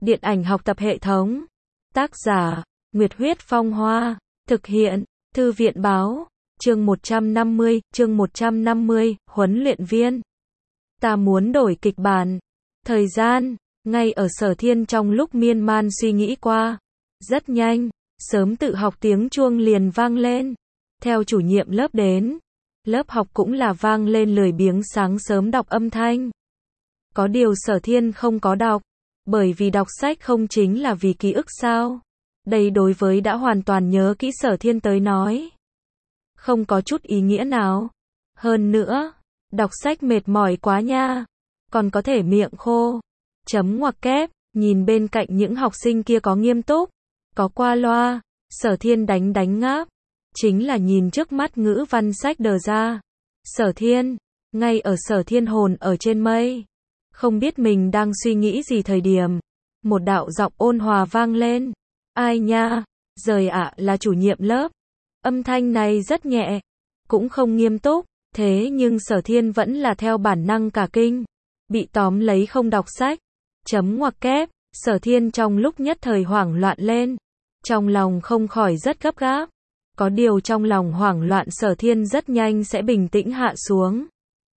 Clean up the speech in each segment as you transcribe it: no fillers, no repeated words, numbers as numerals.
Điện ảnh học tập hệ thống. Tác giả, Nguyệt Huyết Phong Hoa. Thực hiện, Thư viện Báo. Chương 150, huấn luyện viên. Ta muốn đổi kịch bản. Thời gian, ngay ở Sở Thiên trong lúc miên man suy nghĩ qua. Rất nhanh, sớm tự học tiếng chuông liền vang lên. Theo chủ nhiệm lớp đến, lớp học cũng là vang lên lười biếng sáng sớm đọc âm thanh. Có điều Sở Thiên không có đọc, bởi vì đọc sách không chính là vì ký ức sao? Đây đối với đã hoàn toàn nhớ kỹ Sở Thiên tới nói, không có chút ý nghĩa nào. Hơn nữa, đọc sách mệt mỏi quá nha, còn có thể miệng khô. Chấm ngoặc kép, nhìn bên cạnh những học sinh kia có nghiêm túc, có qua loa, Sở Thiên đánh ngáp. Chính là nhìn trước mắt ngữ văn sách đờ ra. Sở Thiên, ngay ở Sở Thiên hồn ở trên mây, không biết mình đang suy nghĩ gì thời điểm, một đạo giọng ôn hòa vang lên. Ai nha, rời ạ, là chủ nhiệm lớp. Âm thanh này rất nhẹ, cũng không nghiêm túc, thế nhưng Sở Thiên vẫn là theo bản năng cả kinh, bị tóm lấy không đọc sách. Chấm ngoặc kép, Sở Thiên trong lúc nhất thời hoảng loạn lên, trong lòng không khỏi rất gấp gáp. Có điều trong lòng hoảng loạn Sở Thiên rất nhanh sẽ bình tĩnh hạ xuống.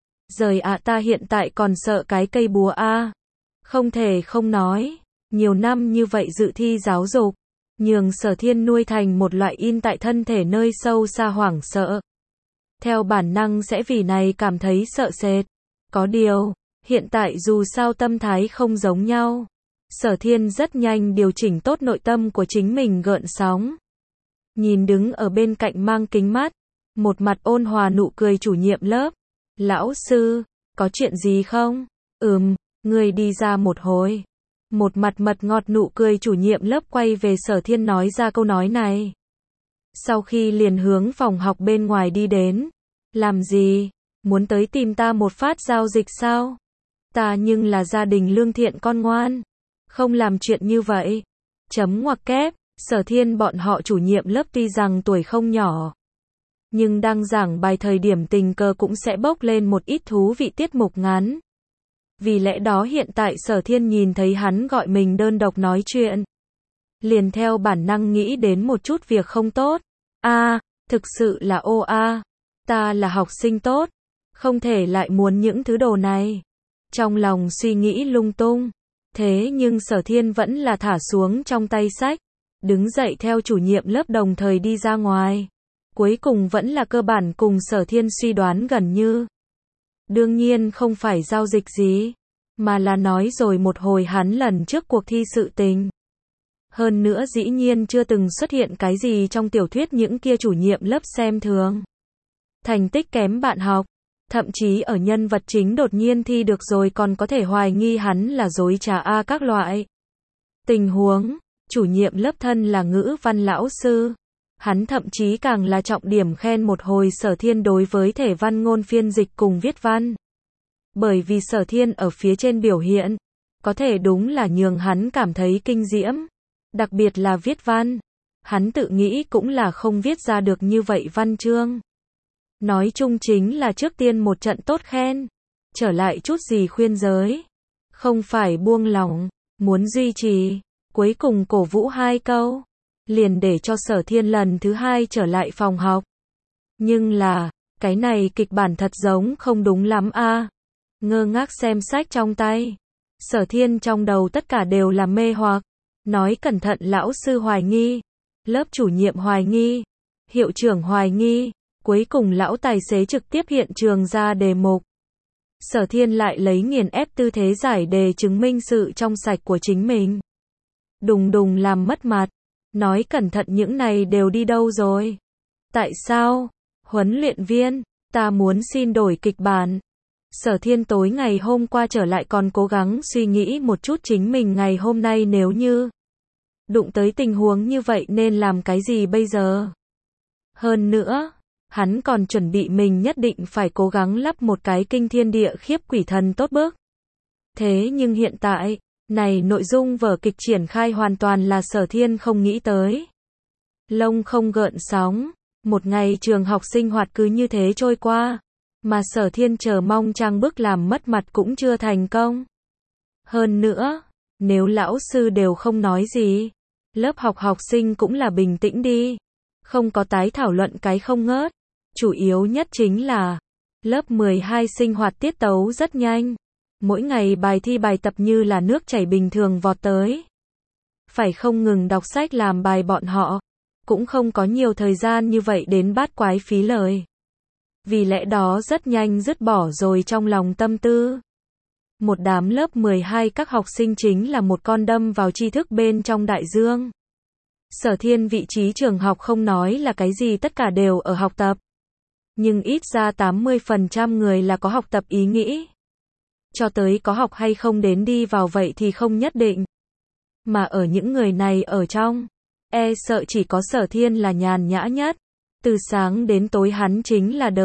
Rời ạ, ta hiện tại còn sợ cái cây búa a. Không thể không nói, nhiều năm như vậy dự thi giáo dục, nhường Sở Thiên nuôi thành một loại in tại thân thể nơi sâu xa hoảng sợ. Theo bản năng sẽ vì này cảm thấy sợ sệt. Có điều, hiện tại dù sao tâm thái không giống nhau. Sở Thiên rất nhanh điều chỉnh tốt nội tâm của chính mình gợn sóng. Nhìn đứng ở bên cạnh mang kính mắt, một mặt ôn hòa nụ cười chủ nhiệm lớp. Lão sư, có chuyện gì không? Người đi ra một hồi. Một mặt mật ngọt nụ cười chủ nhiệm lớp quay về Sở Thiên nói ra câu nói này. Sau khi liền hướng phòng học bên ngoài đi đến. Làm gì? Muốn tới tìm ta một phát giao dịch sao? Ta nhưng là gia đình lương thiện con ngoan, không làm chuyện như vậy. Chấm ngoặc kép, Sở Thiên bọn họ chủ nhiệm lớp tuy rằng tuổi không nhỏ, nhưng đang giảng bài thời điểm tình cờ cũng sẽ bốc lên một ít thú vị tiết mục ngắn. Vì lẽ đó hiện tại Sở Thiên nhìn thấy hắn gọi mình đơn độc nói chuyện, liền theo bản năng nghĩ đến một chút việc không tốt. Thực sự là ta là học sinh tốt, không thể lại muốn những thứ đồ này. Trong lòng suy nghĩ lung tung, thế nhưng Sở Thiên vẫn là thả xuống trong tay sách, đứng dậy theo chủ nhiệm lớp đồng thời đi ra ngoài. Cuối cùng vẫn là cơ bản cùng Sở Thiên suy đoán gần như. Đương nhiên không phải giao dịch gì, mà là nói rồi một hồi hắn lần trước cuộc thi sự tình. Hơn nữa dĩ nhiên chưa từng xuất hiện cái gì trong tiểu thuyết những kia chủ nhiệm lớp xem thường. Thành tích kém bạn học, thậm chí ở nhân vật chính đột nhiên thi được rồi còn có thể hoài nghi hắn là dối trá các loại. Tình huống, chủ nhiệm lớp thân là ngữ văn lão sư. Hắn thậm chí càng là trọng điểm khen một hồi Sở Thiên đối với thể văn ngôn phiên dịch cùng viết văn. Bởi vì Sở Thiên ở phía trên biểu hiện, có thể đúng là nhường hắn cảm thấy kinh diễm. Đặc biệt là viết văn, hắn tự nghĩ cũng là không viết ra được như vậy văn chương. Nói chung chính là trước tiên một trận tốt khen, trở lại chút gì khuyên giới. Không phải buông lỏng, muốn duy trì, cuối cùng cổ vũ 2 câu. Liền để cho Sở Thiên lần thứ 2 trở lại phòng học. Nhưng là, cái này kịch bản thật giống không đúng lắm Ngơ ngác xem sách trong tay. Sở Thiên trong đầu tất cả đều là mê hoặc. Nói cẩn thận lão sư hoài nghi, lớp chủ nhiệm hoài nghi, hiệu trưởng hoài nghi, cuối cùng lão tài xế trực tiếp hiện trường ra đề mục. Sở Thiên lại lấy nghiền ép tư thế giải đề chứng minh sự trong sạch của chính mình. Đùng đùng làm mất mặt. Nói cẩn thận những này đều đi đâu rồi? Tại sao? Huấn luyện viên, ta muốn xin đổi kịch bản. Sở Thiên tối ngày hôm qua trở lại còn cố gắng suy nghĩ một chút chính mình ngày hôm nay nếu như đụng tới tình huống như vậy nên làm cái gì bây giờ? Hơn nữa, hắn còn chuẩn bị mình nhất định phải cố gắng lắp một cái kinh thiên địa khiếp quỷ thần tốt bức. Thế nhưng hiện tại, này nội dung vở kịch triển khai hoàn toàn là Sở Thiên không nghĩ tới. Lông không gợn sóng, một ngày trường học sinh hoạt cứ như thế trôi qua, mà Sở Thiên chờ mong trang bức làm mất mặt cũng chưa thành công. Hơn nữa, Nếu lão sư đều không nói gì, lớp học học sinh cũng là bình tĩnh đi. Không có tái thảo luận cái không ngớt. Chủ yếu nhất chính là lớp 12 sinh hoạt tiết tấu rất nhanh. Mỗi ngày bài thi bài tập như là nước chảy bình thường vọt tới. Phải không ngừng đọc sách làm bài bọn họ. Cũng không có nhiều thời gian như vậy đến bát quái phí lời. Vì lẽ đó rất nhanh dứt bỏ rồi trong lòng tâm tư. Một đám lớp 12 các học sinh chính là một con đâm vào tri thức bên trong đại dương. Sở Thiên vị trí trường học không nói là cái gì, tất cả đều ở học tập. Nhưng ít ra 80% người là có học tập ý nghĩ. Cho tới có học hay không đến đi vào vậy thì không nhất định. Mà ở những người này ở trong, e sợ chỉ có Sở Thiên là nhàn nhã nhất. Từ sáng đến tối hắn chính là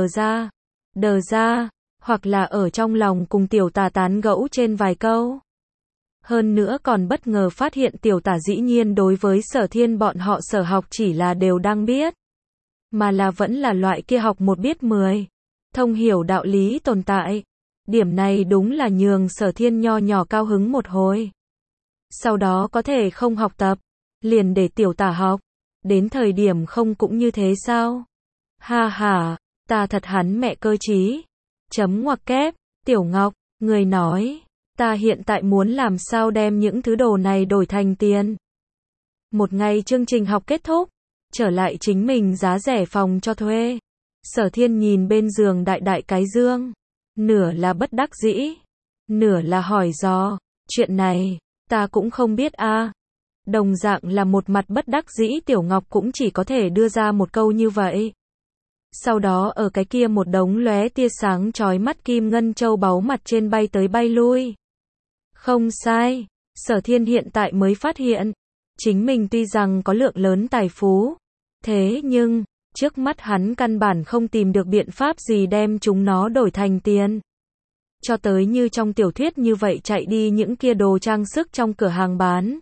đờ ra, hoặc là ở trong lòng cùng tiểu tà tán gẫu trên vài câu. Hơn nữa còn bất ngờ phát hiện tiểu tả dĩ nhiên đối với Sở Thiên bọn họ sở học chỉ là đều đang biết. Mà là vẫn là loại kia học một biết 10. Thông hiểu đạo lý tồn tại. Điểm này đúng là nhường Sở Thiên nho nhỏ cao hứng một hồi. Sau đó có thể không học tập, liền để tiểu tả học. Đến thời điểm không cũng như thế sao? Ha ha, ta thật hắn mẹ cơ trí. Chấm ngoặc kép, Tiểu Ngọc, người nói. Ta hiện tại muốn làm sao đem những thứ đồ này đổi thành tiền. Một ngày chương trình học kết thúc, trở lại chính mình giá rẻ phòng cho thuê. Sở Thiên nhìn bên giường đại đại cái dương. Nửa là bất đắc dĩ, nửa là hỏi dò. Chuyện này, ta cũng không biết a. Đồng dạng là một mặt bất đắc dĩ, Tiểu Ngọc cũng chỉ có thể đưa ra một câu như vậy. Sau đó ở cái kia một đống lóe tia sáng chói mắt kim ngân châu báu mặt trên bay tới bay lui. Không sai, Sở Thiên hiện tại mới phát hiện, chính mình tuy rằng có lượng lớn tài phú, thế nhưng, trước mắt hắn căn bản không tìm được biện pháp gì đem chúng nó đổi thành tiền. Cho tới như trong tiểu thuyết như vậy chạy đi những kia đồ trang sức trong cửa hàng bán.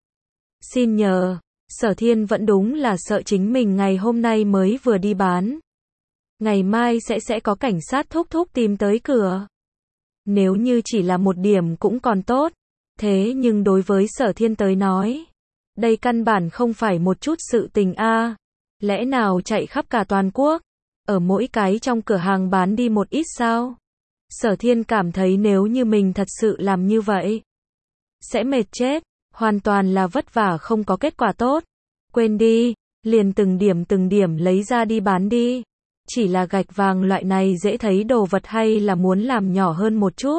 Xin nhờ, Sở Thiên vẫn đúng là sợ chính mình ngày hôm nay mới vừa đi bán. Ngày mai sẽ có cảnh sát thúc thúc tìm tới cửa. Nếu như chỉ là một điểm cũng còn tốt. Thế nhưng đối với Sở Thiên tới nói, đây căn bản không phải một chút sự tình a. Lẽ nào chạy khắp cả toàn quốc, ở mỗi cái trong cửa hàng bán đi một ít sao? Sở Thiên cảm thấy nếu như mình thật sự làm như vậy, sẽ mệt chết, hoàn toàn là vất vả không có kết quả tốt. Quên đi, liền từng điểm lấy ra đi bán đi. Chỉ là gạch vàng loại này dễ thấy đồ vật hay là muốn làm nhỏ hơn một chút.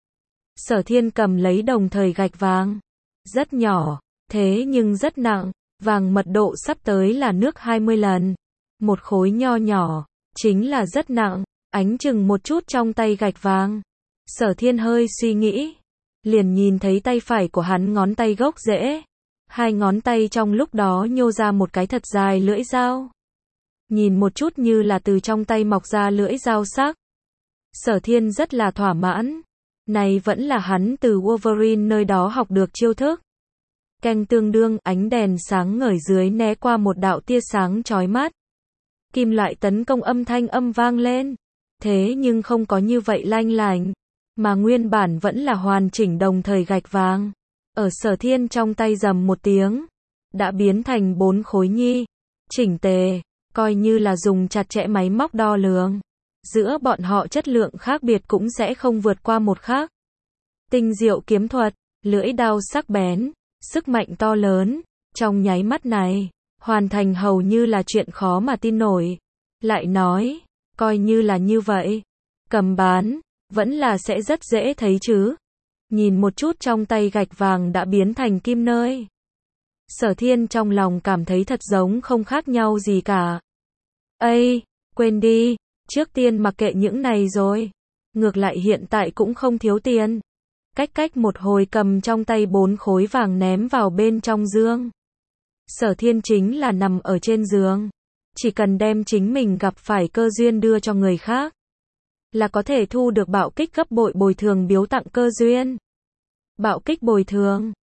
Sở Thiên cầm lấy đồng thời gạch vàng. Rất nhỏ, thế nhưng rất nặng, vàng mật độ sắp tới là nước 20 lần. Một khối nho nhỏ, chính là rất nặng, ánh chừng một chút trong tay gạch vàng. Sở Thiên hơi suy nghĩ, liền nhìn thấy tay phải của hắn ngón tay gốc rễ. Hai ngón tay trong lúc đó nhô ra một cái thật dài lưỡi dao. Nhìn một chút như là từ trong tay mọc ra lưỡi dao sắc. Sở Thiên rất là thỏa mãn. Này vẫn là hắn từ Wolverine nơi đó học được chiêu thức. Canh tương đương, ánh đèn sáng ngời dưới né qua một đạo tia sáng chói mắt. Kim loại tấn công âm thanh vang lên. Thế nhưng không có như vậy lanh lành. Mà nguyên bản vẫn là hoàn chỉnh đồng thời gạch vàng. Ở Sở Thiên trong tay rầm một tiếng. Đã biến thành 4 khối nhi. Chỉnh tề. Coi như là dùng chặt chẽ máy móc đo lường. Giữa bọn họ chất lượng khác biệt cũng sẽ không vượt qua một khác. Tinh diệu kiếm thuật, lưỡi đao sắc bén, sức mạnh to lớn, trong nháy mắt này, hoàn thành hầu như là chuyện khó mà tin nổi. Lại nói, coi như là như vậy, cầm bán, vẫn là sẽ rất dễ thấy chứ. Nhìn một chút trong tay gạch vàng đã biến thành kim nơi. Sở Thiên trong lòng cảm thấy thật giống không khác nhau gì cả. Ây, quên đi, trước tiên mặc kệ những này rồi. Ngược lại hiện tại cũng không thiếu tiền. Cách một hồi cầm trong tay 4 khối vàng ném vào bên trong giường. Sở Thiên chính là nằm ở trên giường. Chỉ cần đem chính mình gặp phải cơ duyên đưa cho người khác, là có thể thu được bạo kích gấp bội bồi thường biếu tặng cơ duyên. Bạo kích bồi thường,